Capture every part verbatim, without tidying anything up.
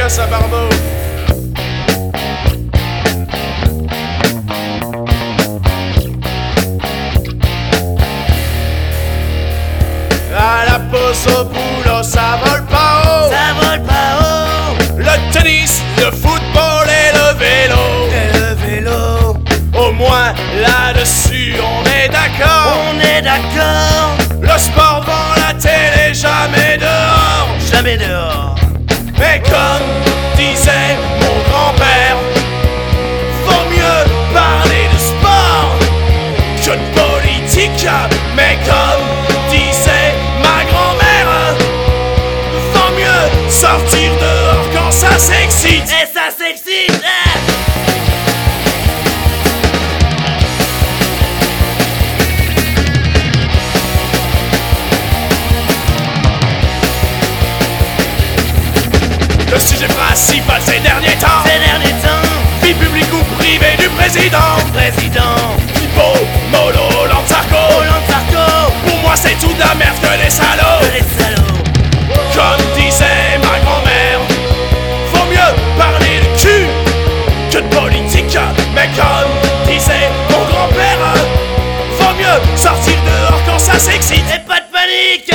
bien ça, Barbeau. À la pause au boulot, ça vole pas haut. Ça vole pas haut. Le tennis, le football et le vélo. Et le vélo. Au moins là-dessus, on est d'accord. On est d'accord. Le sport devant la télé, jamais dehors. Jamais dehors. Mais comme disait mon grand-père, vaut mieux parler de sport que de politique. Mais comme disait ma grand-mère, vaut mieux sortir dehors quand ça s'excite. Et ça s'excite. Ah. Le sujet principal ces derniers temps, Ces derniers temps, vie publique ou privée du président. président Pipo, Molo, Lantarko. Hollande Sarko. Pour moi c'est tout de la merde que les salauds. Que les salauds. Comme disait ma grand-mère, vaut mieux parler de cul que de politique. Mais comme disait mon grand-père, vaut mieux sortir dehors quand ça s'excite. Et pas de panique.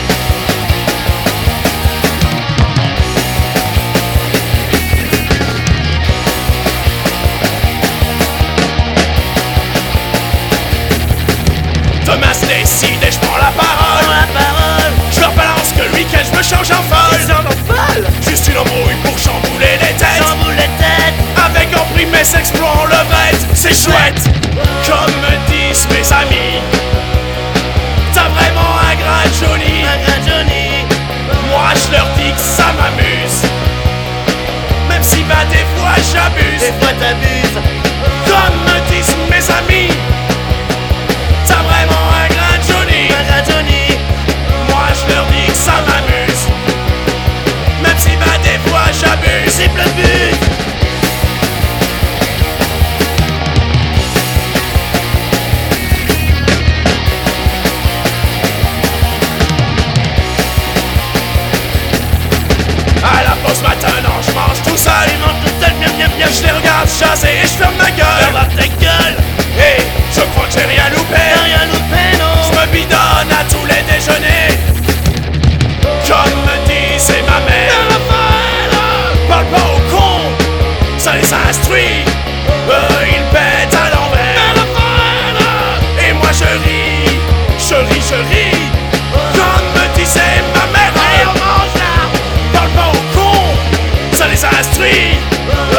Demain se décide et je prends la Prends parole. la parole. Je leur balance que le week-end je me change en folle. Ils en ont folle. Juste une embrouille pour chambouler les têtes. Chamboule les têtes. Avec en prime mes sexploits en levrette, c'est chouette. Comme me disent mes amis, t'as vraiment un grain joli. Un grand Johnny. Moi je leur dis que ça m'amuse, même si bah des fois j'abuse. Des fois t'abuses. Comme me disent mes amis, t'as vraiment un grain joli. Un grand Johnny. Moi je leur dis que ça m'amuse, même si bah des fois j'abuse. C'est le but. À la pause maintenant je mange tout seul. Ils mangent tout seul, miam miam miam. Je les regarde chasser et je ferme ma gueule. Ferme ta gueule. Et je crois que j'ai rien loupé. T'as rien loupé, Je non. me bidonne à tous les déjeuners. Comme me disait ma mère, parle pas aux cons, ça les instruit. Eux ils pètent à l'envers. Et moi je ris, je ris, je ris. Comme me disait ma mère, Allez, on mange là. parle pas aux cons, ça les instruit.